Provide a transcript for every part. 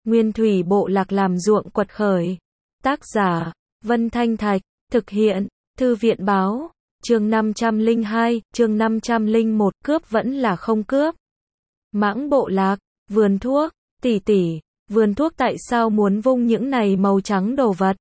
Nguyên thủy bộ lạc làm ruộng quật khởi. Tác giả, Vân Thanh Thạch, thực hiện, Thư viện báo, chương 502, chương 501, cướp vẫn là không cướp. Mãng bộ lạc, vườn thuốc, tỷ tỷ, vườn thuốc tại sao muốn vung những này màu trắng đồ vật?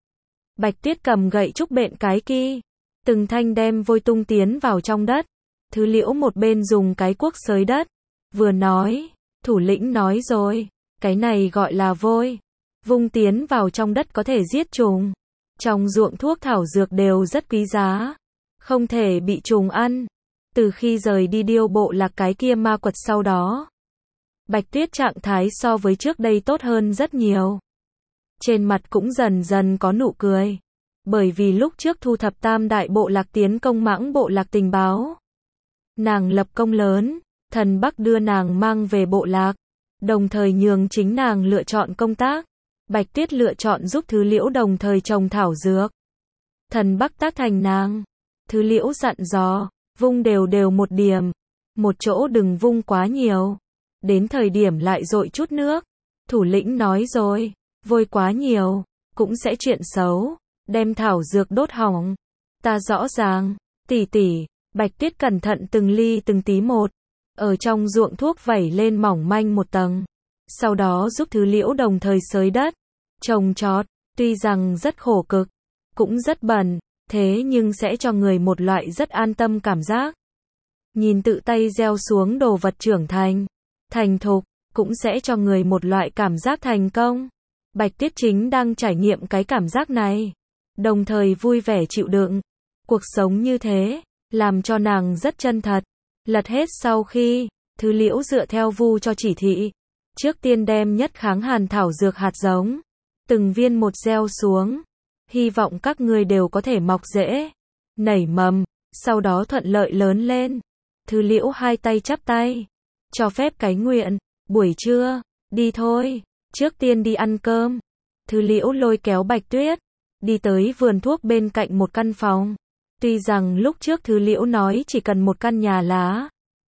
Bạch Tuyết cầm gậy trúc bện cái kia, từng thanh đem vôi tung tiến vào trong đất. Thứ Liễu một bên dùng cái cuốc xới đất, vừa nói, thủ lĩnh nói rồi, cái này gọi là vôi, vung tiến vào trong đất có thể giết trùng. Trong ruộng thuốc thảo dược đều rất quý giá, không thể bị trùng ăn. Từ khi rời đi Điêu bộ lạc cái kia ma quật sau đó, Bạch Tuyết trạng thái so với trước đây tốt hơn rất nhiều. Trên mặt cũng dần dần có nụ cười. Bởi vì lúc trước thu thập tam đại bộ lạc tiến công Mãng bộ lạc tình báo, nàng lập công lớn, Thần Bắc đưa nàng mang về bộ lạc, đồng thời nhường chính nàng lựa chọn công tác. Bạch Tuyết lựa chọn giúp Thứ Liễu đồng thời trồng thảo dược. Thần Bắc tác thành nàng. Thứ Liễu dặn dò, vung đều đều một điểm, một chỗ đừng vung quá nhiều, đến thời điểm lại dội chút nước. Thủ lĩnh nói rồi, vôi quá nhiều, cũng sẽ chuyện xấu, đem thảo dược đốt hỏng. Ta rõ ràng, tỷ tỷ. Bạch Tuyết cẩn thận từng ly từng tí một, ở trong ruộng thuốc vẩy lên mỏng manh một tầng. Sau đó giúp Thứ Liễu đồng thời xới đất, trồng trọt, tuy rằng rất khổ cực, cũng rất bẩn, thế nhưng sẽ cho người một loại rất an tâm cảm giác. Nhìn tự tay gieo xuống đồ vật trưởng thành thục, cũng sẽ cho người một loại cảm giác thành công. Bạch Tuyết chính đang trải nghiệm cái cảm giác này, đồng thời vui vẻ chịu đựng. Cuộc sống như thế, làm cho nàng rất chân thật. Lật hết sau khi, Thứ Liễu dựa theo Vu cho chỉ thị, trước tiên đem nhất kháng hàn thảo dược hạt giống, từng viên một gieo xuống, hy vọng các ngươi đều có thể mọc rễ, nảy mầm, sau đó thuận lợi lớn lên. Thứ Liễu hai tay chắp tay, cho phép cái nguyện, buổi trưa, đi thôi, trước tiên đi ăn cơm. Thứ Liễu lôi kéo Bạch Tuyết, đi tới vườn thuốc bên cạnh một căn phòng. Tuy rằng lúc trước Thứ Liễu nói chỉ cần một căn nhà lá,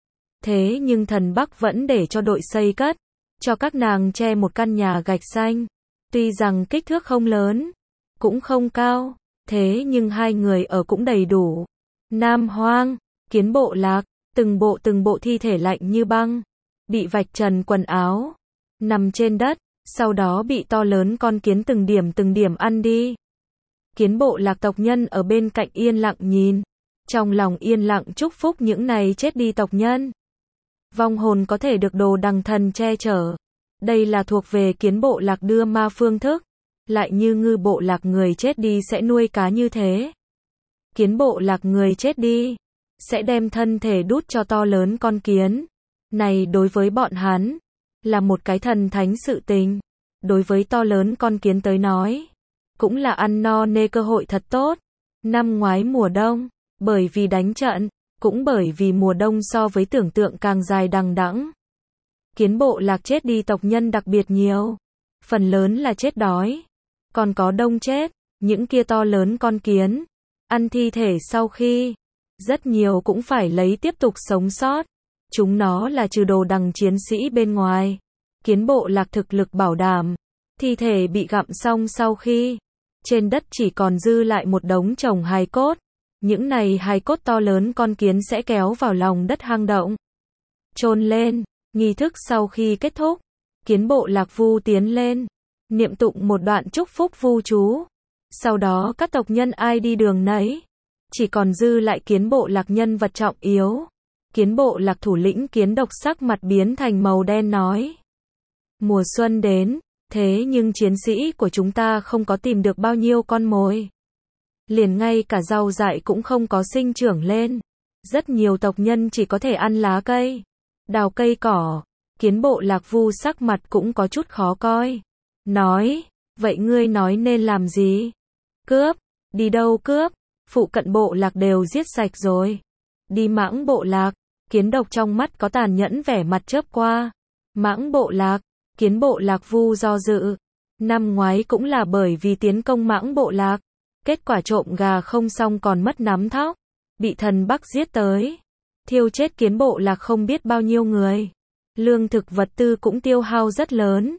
thế nhưng Thần Bắc vẫn để cho đội xây cất, cho các nàng che một căn nhà gạch xanh. Tuy rằng kích thước không lớn, cũng không cao, thế nhưng hai người ở cũng đầy đủ. Nam Hoang, Kiến bộ lạc, từng bộ thi thể lạnh như băng, bị vạch trần quần áo, nằm trên đất, sau đó bị to lớn con kiến từng điểm ăn đi. Kiến bộ lạc tộc nhân ở bên cạnh yên lặng nhìn, trong lòng yên lặng chúc phúc những này chết đi tộc nhân. Vong hồn có thể được đồ đằng thần che chở. Đây là thuộc về Kiến bộ lạc đưa ma phương thức, lại như Ngư bộ lạc người chết đi sẽ nuôi cá như thế. Kiến bộ lạc người chết đi, sẽ đem thân thể đút cho to lớn con kiến. Này đối với bọn hắn, là một cái thần thánh sự tình. Đối với to lớn con kiến tới nói, cũng là ăn no nê cơ hội thật tốt. Năm ngoái mùa đông, bởi vì đánh trận, cũng bởi vì mùa đông so với tưởng tượng càng dài đằng đẵng. Kiến bộ lạc chết đi tộc nhân đặc biệt nhiều, phần lớn là chết đói, còn có đông chết, những kia to lớn con kiến, ăn thi thể sau khi, rất nhiều cũng phải lấy tiếp tục sống sót. Chúng nó là trừ đồ đằng chiến sĩ bên ngoài, Kiến bộ lạc thực lực bảo đảm, thi thể bị gặm xong sau khi, trên đất chỉ còn dư lại một đống chồng hài cốt. Những này hài cốt to lớn con kiến sẽ kéo vào lòng đất hang động, chôn lên. Nghi thức sau khi kết thúc, Kiến bộ lạc Vu tiến lên, niệm tụng một đoạn chúc phúc Vu chú. Sau đó các tộc nhân ai đi đường nấy, chỉ còn dư lại Kiến bộ lạc nhân vật trọng yếu. Kiến bộ lạc thủ lĩnh Kiến Độc sắc mặt biến thành màu đen nói: mùa xuân đến, thế nhưng chiến sĩ của chúng ta không có tìm được bao nhiêu con mồi. Liền ngay cả rau dại cũng không có sinh trưởng lên. Rất nhiều tộc nhân chỉ có thể ăn lá cây, đào cây cỏ. Kiến bộ lạc Vu sắc mặt cũng có chút khó coi. Nói, vậy ngươi nói nên làm gì? Cướp, đi đâu cướp? Phụ cận bộ lạc đều giết sạch rồi. Đi Mãng bộ lạc. Kiến Độc trong mắt có tàn nhẫn vẻ mặt chớp qua. Mãng bộ lạc, Kiến bộ lạc Vu do dự. Năm ngoái cũng là bởi vì tiến công Mãng bộ lạc, kết quả trộm gà không xong còn mất nắm thóc, bị Thần Bắc giết tới, thiêu chết Kiến bộ lạc không biết bao nhiêu người. Lương thực vật tư cũng tiêu hao rất lớn.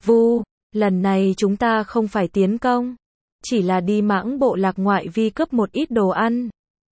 Vu, lần này chúng ta không phải tiến công, chỉ là đi mãng bộ lạc ngoại vi cướp một ít đồ ăn.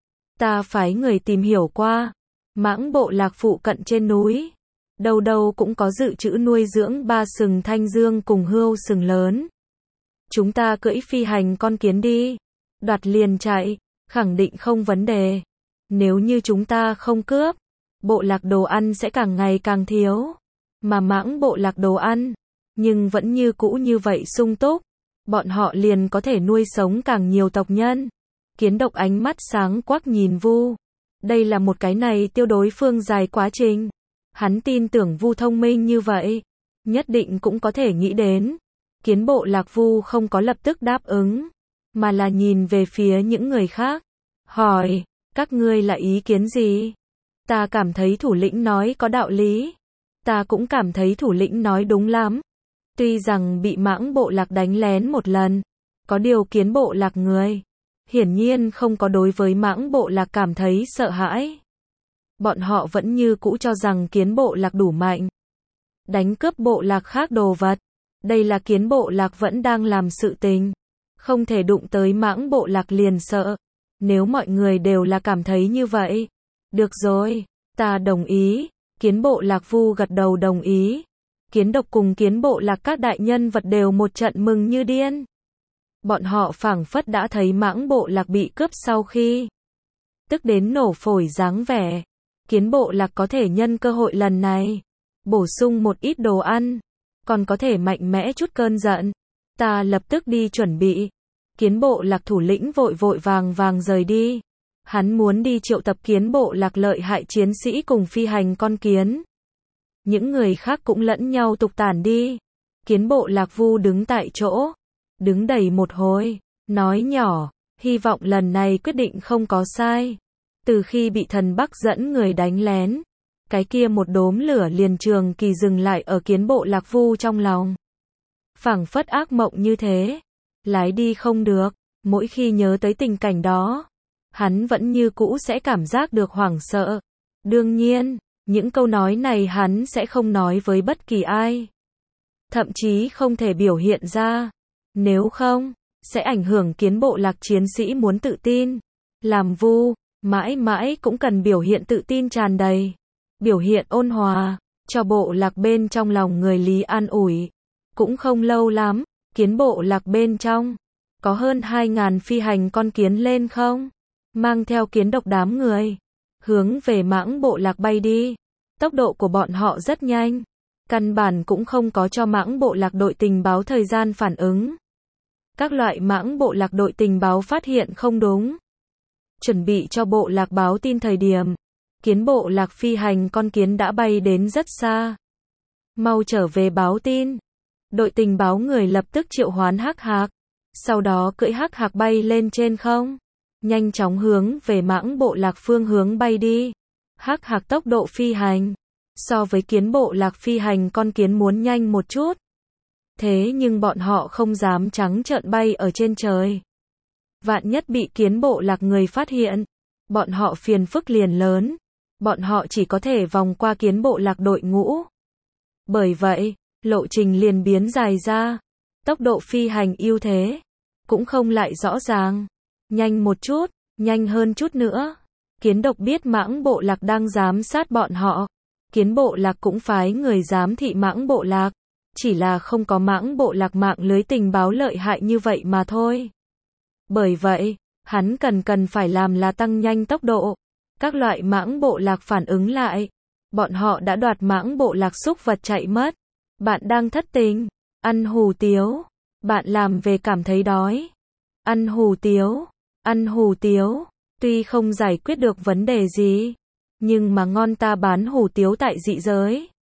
Ta phái người tìm hiểu qua, mãng bộ lạc phụ cận trên núi, đâu đâu cũng có dự trữ nuôi dưỡng 3 sừng thanh dương cùng hươu sừng lớn. Chúng ta cưỡi phi hành con kiến đi, đoạt liền chạy, khẳng định không vấn đề. Nếu như chúng ta không cướp, bộ lạc đồ ăn sẽ càng ngày càng thiếu. Mà mãng bộ lạc đồ ăn, nhưng vẫn như cũ như vậy sung túc, bọn họ liền có thể nuôi sống càng nhiều tộc nhân. Kiến độc ánh mắt sáng quắc nhìn Vu. Đây là một cái này tiêu đối phương dài quá trình. Hắn tin tưởng Vu thông minh như vậy, nhất định cũng có thể nghĩ đến. Kiến bộ lạc Vu không có lập tức đáp ứng, mà là nhìn về phía những người khác. Hỏi, các ngươi là ý kiến gì? Ta cảm thấy thủ lĩnh nói có đạo lý. Ta cũng cảm thấy thủ lĩnh nói đúng lắm. Tuy rằng bị mãng bộ lạc đánh lén một lần, có điều kiến bộ lạc người hiển nhiên không có đối với mãng bộ lạc cảm thấy sợ hãi. Bọn họ vẫn như cũ cho rằng kiến bộ lạc đủ mạnh. Đánh cướp bộ lạc khác đồ vật. Đây là kiến bộ lạc vẫn đang làm sự tình. Không thể đụng tới mãng bộ lạc liền sợ. Nếu mọi người đều là cảm thấy như vậy. Được rồi, ta đồng ý. Kiến bộ lạc Vu gật đầu đồng ý. Kiến độc cùng kiến bộ lạc các đại nhân vật đều một trận mừng như điên. Bọn họ phảng phất đã thấy mãng bộ lạc bị cướp sau khi tức đến nổ phổi dáng vẻ. Kiến bộ lạc có thể nhân cơ hội lần này bổ sung một ít đồ ăn, còn có thể mạnh mẽ chút cơn giận. Ta lập tức đi chuẩn bị. Kiến bộ lạc thủ lĩnh vội vội vàng rời đi. Hắn muốn đi triệu tập kiến bộ lạc lợi hại chiến sĩ cùng phi hành con kiến. Những người khác cũng lẫn nhau tục tản đi. Kiến bộ lạc Vu đứng tại chỗ, đứng đầy một hồi, nói nhỏ, hy vọng lần này quyết định không có sai. Từ khi bị thần Bắc dẫn người đánh lén, cái kia một đốm lửa liền trường kỳ dừng lại ở kiến bộ lạc Vu trong lòng. Phảng phất ác mộng như thế, lái đi không được, mỗi khi nhớ tới tình cảnh đó, hắn vẫn như cũ sẽ cảm giác được hoảng sợ. Đương nhiên, những câu nói này hắn sẽ không nói với bất kỳ ai. Thậm chí không thể biểu hiện ra. Nếu không, sẽ ảnh hưởng kiến bộ lạc chiến sĩ muốn tự tin. Làm Vu, mãi mãi cũng cần biểu hiện tự tin tràn đầy. Biểu hiện ôn hòa, cho bộ lạc bên trong lòng người Lý an ủi. Cũng không lâu lắm, kiến bộ lạc bên trong, có hơn 2.000 phi hành con kiến lên không? Mang theo kiến độc đám người, hướng về mãng bộ lạc bay đi. Tốc độ của bọn họ rất nhanh, căn bản cũng không có cho mãng bộ lạc đội tình báo thời gian phản ứng. Các loại mãng bộ lạc đội tình báo phát hiện không đúng, chuẩn bị cho bộ lạc báo tin thời điểm, kiến bộ lạc phi hành con kiến đã bay đến rất xa. Mau trở về báo tin. Đội tình báo người lập tức triệu hoán hắc hạc, sau đó cưỡi hắc hạc bay lên trên không, nhanh chóng hướng về mãng bộ lạc phương hướng bay đi. Hắc hạc tốc độ phi hành so với kiến bộ lạc phi hành con kiến muốn nhanh một chút. Thế nhưng bọn họ không dám trắng trợn bay ở trên trời. Vạn nhất bị kiến bộ lạc người phát hiện, bọn họ phiền phức liền lớn. Bọn họ chỉ có thể vòng qua kiến bộ lạc đội ngũ. Bởi vậy, lộ trình liền biến dài ra. Tốc độ phi hành ưu thế cũng không lại rõ ràng. Nhanh một chút, nhanh hơn chút nữa. Kiến độc biết mãng bộ lạc đang giám sát bọn họ. Kiến bộ lạc cũng phái người giám thị mãng bộ lạc. Chỉ là không có mãng bộ lạc mạng lưới tình báo lợi hại như vậy mà thôi. Bởi vậy, hắn cần phải làm là tăng nhanh tốc độ. Các loại mãng bộ lạc phản ứng lại. Bọn họ đã đoạt mãng bộ lạc súc vật chạy mất. Bạn đang thất tình, ăn hủ tiếu. Bạn làm về cảm thấy đói. Ăn hủ tiếu, ăn hủ tiếu. Tuy không giải quyết được vấn đề gì, nhưng mà ngon, ta bán hủ tiếu tại dị giới.